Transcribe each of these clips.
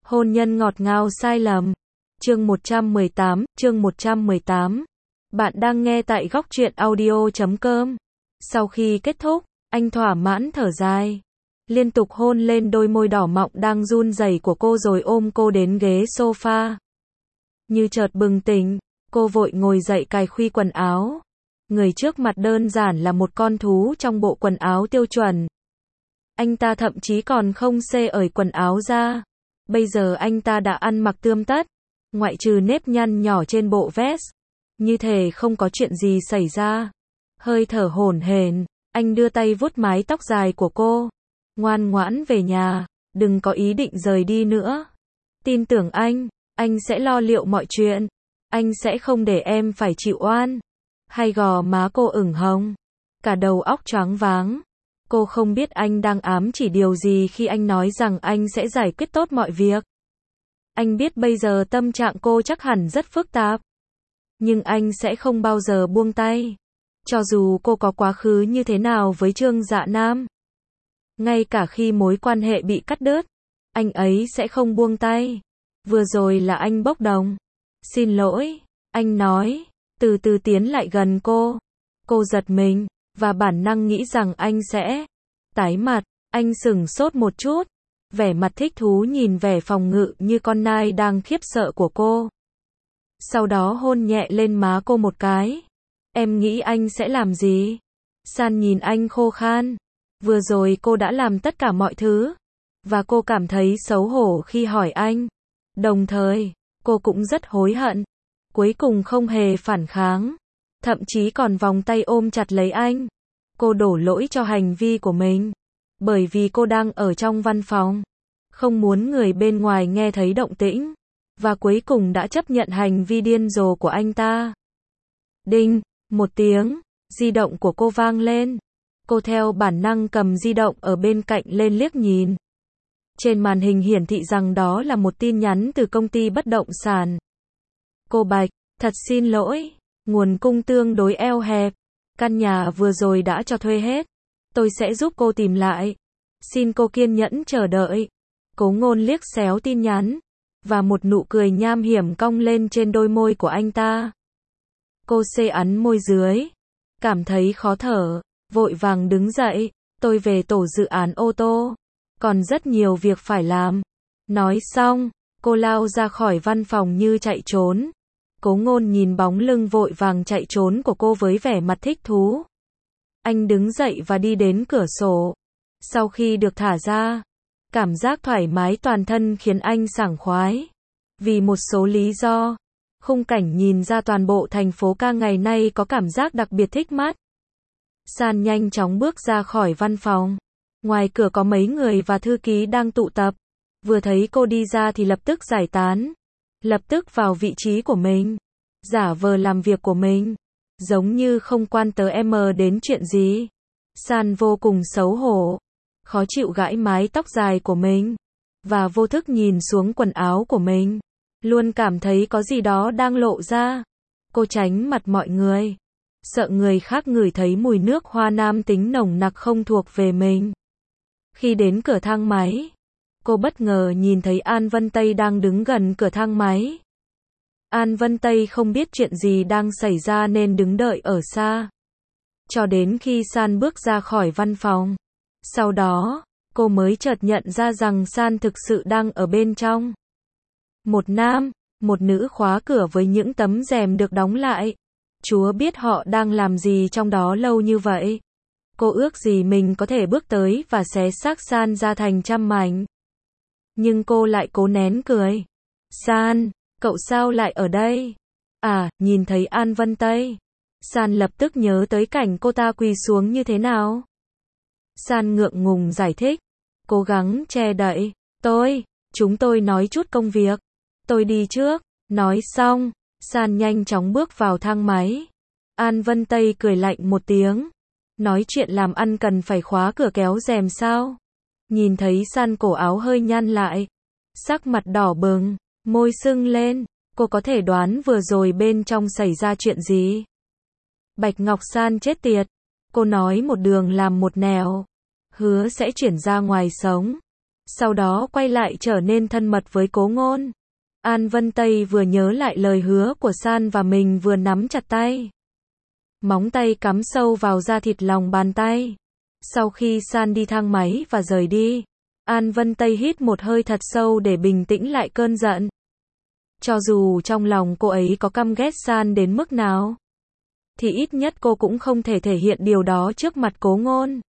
Hôn nhân ngọt ngào sai lầm. Chương 118. Bạn đang nghe tại góc truyện audio.com. Sau khi kết thúc, anh thỏa mãn thở dài, liên tục hôn lên đôi môi đỏ mọng đang run rẩy của cô rồi ôm cô đến ghế sofa. Như chợt bừng tỉnh, cô vội ngồi dậy cài khuy quần áo. Người trước mặt đơn giản là một con thú trong bộ quần áo tiêu chuẩn. Anh ta thậm chí còn không xê ởi quần áo ra. Bây giờ anh ta đã ăn mặc tươm tất, ngoại trừ nếp nhăn nhỏ trên bộ vest, như thể không có chuyện gì xảy ra. Hơi thở hổn hển, anh đưa tay vuốt mái tóc dài của cô. Ngoan ngoãn về nhà, đừng có ý định rời đi nữa. Tin tưởng anh sẽ lo liệu mọi chuyện. Anh sẽ không để em phải chịu oan. Hay gò má cô ửng hồng, cả đầu óc choáng váng. Cô không biết anh đang ám chỉ điều gì khi anh nói rằng anh sẽ giải quyết tốt mọi việc. Anh biết bây giờ tâm trạng cô chắc hẳn rất phức tạp. Nhưng anh sẽ không bao giờ buông tay. Cho dù cô có quá khứ như thế nào với Trương Dạ Nam. Ngay cả khi mối quan hệ bị cắt đứt, anh ấy sẽ không buông tay. Vừa rồi là anh bốc đồng. Xin lỗi, anh nói, từ từ tiến lại gần cô. Cô giật mình, và bản năng nghĩ rằng anh sẽ tái mặt. Anh sửng sốt một chút, vẻ mặt thích thú nhìn vẻ phòng ngự như con nai đang khiếp sợ của cô. Sau đó hôn nhẹ lên má cô một cái. Em nghĩ anh sẽ làm gì? San nhìn anh khô khan. Vừa rồi cô đã làm tất cả mọi thứ, và cô cảm thấy xấu hổ khi hỏi anh. Đồng thời, cô cũng rất hối hận. Cuối cùng không hề phản kháng, thậm chí còn vòng tay ôm chặt lấy anh. Cô đổ lỗi cho hành vi của mình, bởi vì cô đang ở trong văn phòng, không muốn người bên ngoài nghe thấy động tĩnh, và cuối cùng đã chấp nhận hành vi điên rồ của anh ta. Đinh, một tiếng, di động của cô vang lên. Cô theo bản năng cầm di động ở bên cạnh lên liếc nhìn. Trên màn hình hiển thị rằng đó là một tin nhắn từ công ty bất động sản. Cô Bạch, thật xin lỗi, nguồn cung tương đối eo hẹp. Căn nhà vừa rồi đã cho thuê hết. Tôi sẽ giúp cô tìm lại. Xin cô kiên nhẫn chờ đợi. Cố Ngôn liếc xéo tin nhắn, và một nụ cười nham hiểm cong lên trên đôi môi của anh ta. Cô xê ắn môi dưới, cảm thấy khó thở, vội vàng đứng dậy. Tôi về tổ dự án ô tô, còn rất nhiều việc phải làm. Nói xong, cô lao ra khỏi văn phòng như chạy trốn. Cố Ngôn nhìn bóng lưng vội vàng chạy trốn của cô với vẻ mặt thích thú. Anh đứng dậy và đi đến cửa sổ. Sau khi được thả ra, cảm giác thoải mái toàn thân khiến anh sảng khoái. Vì một số lý do, khung cảnh nhìn ra toàn bộ thành phố ca ngày nay có cảm giác đặc biệt thích mắt. San nhanh chóng bước ra khỏi văn phòng. Ngoài cửa có mấy người và thư ký đang tụ tập. Vừa thấy cô đi ra thì lập tức giải tán. Lập tức vào vị trí của mình, giả vờ làm việc của mình, giống như không quan tới em đến chuyện gì. San vô cùng xấu hổ, khó chịu gãi mái tóc dài của mình, và vô thức nhìn xuống quần áo của mình, luôn cảm thấy có gì đó đang lộ ra. Cô tránh mặt mọi người, sợ người khác ngửi thấy mùi nước hoa nam tính nồng nặc không thuộc về mình. Khi đến cửa thang máy, cô bất ngờ nhìn thấy An Vân Tây đang đứng gần cửa thang máy. An Vân Tây không biết chuyện gì đang xảy ra nên đứng đợi ở xa. Cho đến khi San bước ra khỏi văn phòng. Sau đó, cô mới chợt nhận ra rằng San thực sự đang ở bên trong. Một nam, một nữ khóa cửa với những tấm rèm được đóng lại. Chúa biết họ đang làm gì trong đó lâu như vậy. Cô ước gì mình có thể bước tới và xé xác San ra thành trăm mảnh. Nhưng cô lại cố nén cười. San, cậu sao lại ở đây? À, nhìn thấy An Vân Tây. San lập tức nhớ tới cảnh cô ta quỳ xuống như thế nào. San ngượng ngùng giải thích, cố gắng che đậy. Chúng tôi nói chút công việc. Tôi đi trước. Nói xong, San nhanh chóng bước vào thang máy. An Vân Tây cười lạnh một tiếng. Nói chuyện làm ăn cần phải khóa cửa kéo rèm sao? Nhìn thấy San cổ áo hơi nhăn lại, sắc mặt đỏ bừng, môi sưng lên, cô có thể đoán vừa rồi bên trong xảy ra chuyện gì. Bạch Ngọc San chết tiệt, cô nói một đường làm một nẻo, hứa sẽ chuyển ra ngoài sống. sau đó quay lại trở nên thân mật với Cố Ngôn. An Vân Tây vừa nhớ lại lời hứa của San và mình vừa nắm chặt tay. Móng tay cắm sâu vào da thịt lòng bàn tay. Sau khi San đi thang máy và rời đi, An Vân Tây hít một hơi thật sâu để bình tĩnh lại cơn giận. Cho dù trong lòng cô ấy có căm ghét San đến mức nào, thì ít nhất cô cũng không thể thể hiện điều đó trước mặt Cố Ngôn.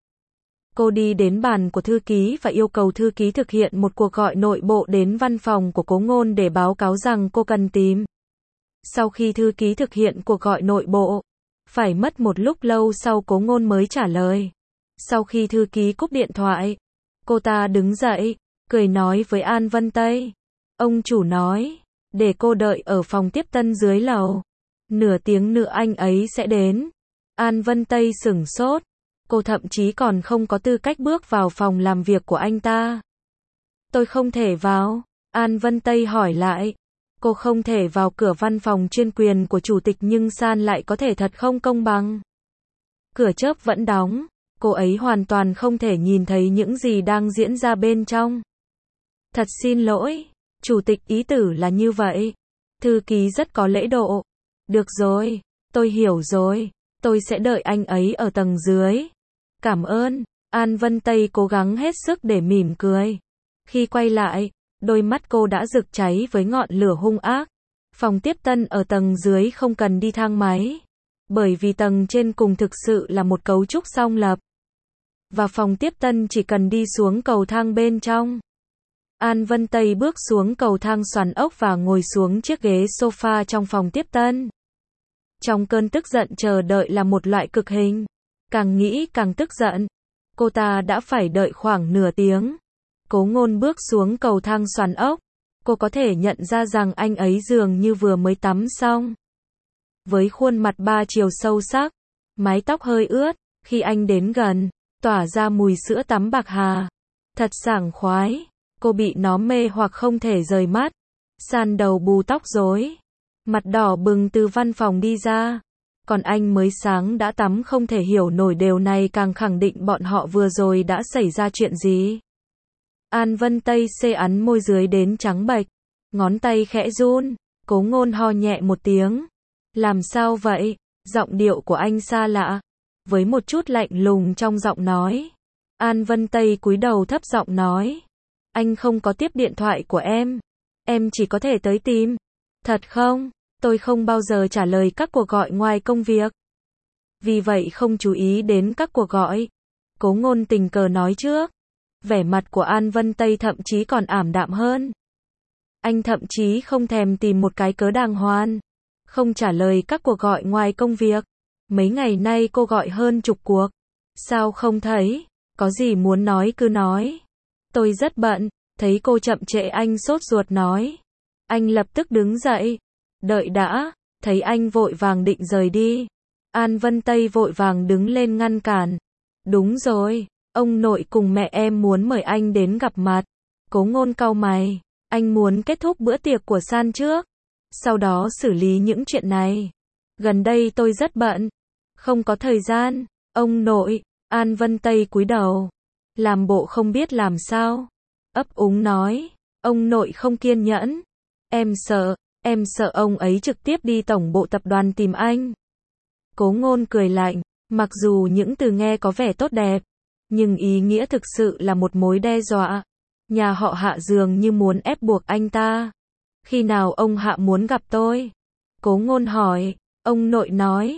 Cô đi đến bàn của thư ký và yêu cầu thư ký thực hiện một cuộc gọi nội bộ đến văn phòng của Cố Ngôn để báo cáo rằng cô cần tìm. Sau khi thư ký thực hiện cuộc gọi nội bộ, phải mất một lúc lâu sau Cố Ngôn mới trả lời. Sau khi thư ký cúp điện thoại, cô ta đứng dậy, cười nói với An Vân Tây. Ông chủ nói, để cô đợi ở phòng tiếp tân dưới lầu. Nửa tiếng nữa anh ấy sẽ đến. An Vân Tây sửng sốt. Cô thậm chí còn không có tư cách bước vào phòng làm việc của anh ta. Tôi không thể vào. An Vân Tây hỏi lại. Cô không thể vào cửa văn phòng chuyên quyền của chủ tịch nhưng San lại có thể, thật không công bằng. Cửa chớp vẫn đóng. Cô ấy hoàn toàn không thể nhìn thấy những gì đang diễn ra bên trong. Thật xin lỗi. Chủ tịch ý tử là như vậy. Thư ký rất có lễ độ. Được rồi. Tôi hiểu rồi. Tôi sẽ đợi anh ấy ở tầng dưới. Cảm ơn. An Vân Tây cố gắng hết sức để mỉm cười. Khi quay lại, đôi mắt cô đã rực cháy với ngọn lửa hung ác. Phòng tiếp tân ở tầng dưới không cần đi thang máy. Bởi vì tầng trên cùng thực sự là một cấu trúc song lập. Và phòng tiếp tân chỉ cần đi xuống cầu thang bên trong. An Vân Tây bước xuống cầu thang xoắn ốc và ngồi xuống chiếc ghế sofa trong phòng tiếp tân. Trong cơn tức giận chờ đợi là một loại cực hình. Càng nghĩ càng tức giận. Cô ta đã phải đợi khoảng nửa tiếng. Cố Ngôn bước xuống cầu thang xoắn ốc. Cô có thể nhận ra rằng anh ấy dường như vừa mới tắm xong. Với khuôn mặt ba chiều sâu sắc, mái tóc hơi ướt, khi anh đến gần, tỏa ra mùi sữa tắm bạc hà. Thật sảng khoái. Cô bị nó mê hoặc không thể rời mắt. San đầu bù tóc rối, mặt đỏ bừng từ văn phòng đi ra. Còn anh mới sáng đã tắm không thể hiểu nổi, điều này càng khẳng định bọn họ vừa rồi đã xảy ra chuyện gì. An Vân Tây xê ắn môi dưới đến trắng bệch, ngón tay khẽ run. Cố Ngôn ho nhẹ một tiếng. Làm sao vậy? Giọng điệu của anh xa lạ, với một chút lạnh lùng trong giọng nói. An Vân Tây cúi đầu thấp giọng nói. Anh không có tiếp điện thoại của em chỉ có thể tới tìm. Thật không? Tôi không bao giờ trả lời các cuộc gọi ngoài công việc. Vì vậy không chú ý đến các cuộc gọi. Cố Ngôn tình cờ nói trước. Vẻ mặt của An Vân Tây thậm chí còn ảm đạm hơn. Anh thậm chí không thèm tìm một cái cớ đàng hoàng. Không trả lời các cuộc gọi ngoài công việc. Mấy ngày nay cô gọi hơn chục cuộc. Sao không thấy? Có gì muốn nói cứ nói. Tôi rất bận. Thấy cô chậm trễ anh sốt ruột nói. Anh lập tức đứng dậy. Đợi đã. Thấy anh vội vàng định rời đi. An Vân Tây vội vàng đứng lên ngăn cản. Đúng rồi. Ông nội cùng mẹ em muốn mời anh đến gặp mặt. Cố Ngôn cau mày. Anh muốn kết thúc bữa tiệc của San trước. Sau đó xử lý những chuyện này. Gần đây tôi rất bận. Không có thời gian. Ông nội. An Vân Tây cúi đầu. Làm bộ không biết làm sao. Ấp úng nói. Ông nội không kiên nhẫn. Em sợ ông ấy trực tiếp đi tổng bộ tập đoàn tìm anh. Cố Ngôn cười lạnh. Mặc dù những từ nghe có vẻ tốt đẹp, nhưng ý nghĩa thực sự là một mối đe dọa. Nhà họ Hạ dường như muốn ép buộc anh ta. Khi nào ông Hạ muốn gặp tôi? Cố Ngôn hỏi. Ông nội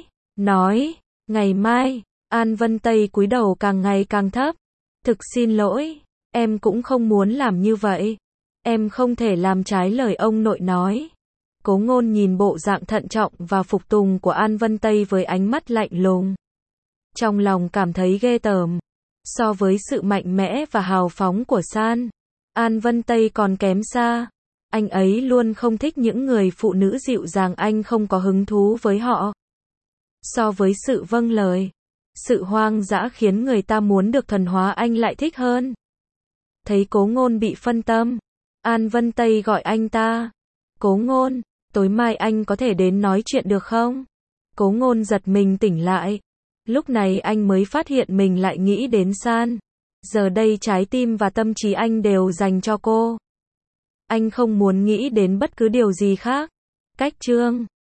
nói, ngày mai. An Vân Tây cúi đầu càng ngày càng thấp. Thực xin lỗi, em cũng không muốn làm như vậy. Em không thể làm trái lời ông nội nói. Cố Ngôn nhìn bộ dạng thận trọng và phục tùng của An Vân Tây với ánh mắt lạnh lùng. Trong lòng cảm thấy ghê tởm. So với sự mạnh mẽ và hào phóng của San, An Vân Tây còn kém xa. Anh ấy luôn không thích những người phụ nữ dịu dàng, anh không có hứng thú với họ. So với sự vâng lời, sự hoang dã khiến người ta muốn được thuần hóa, anh lại thích hơn. Thấy Cố Ngôn bị phân tâm, An Vân Tây gọi anh ta. Cố Ngôn, tối mai anh có thể đến nói chuyện được không? Cố Ngôn giật mình tỉnh lại. Lúc này anh mới phát hiện mình lại nghĩ đến San. Giờ đây trái tim và tâm trí anh đều dành cho cô. Anh không muốn nghĩ đến bất cứ điều gì khác. Cách chương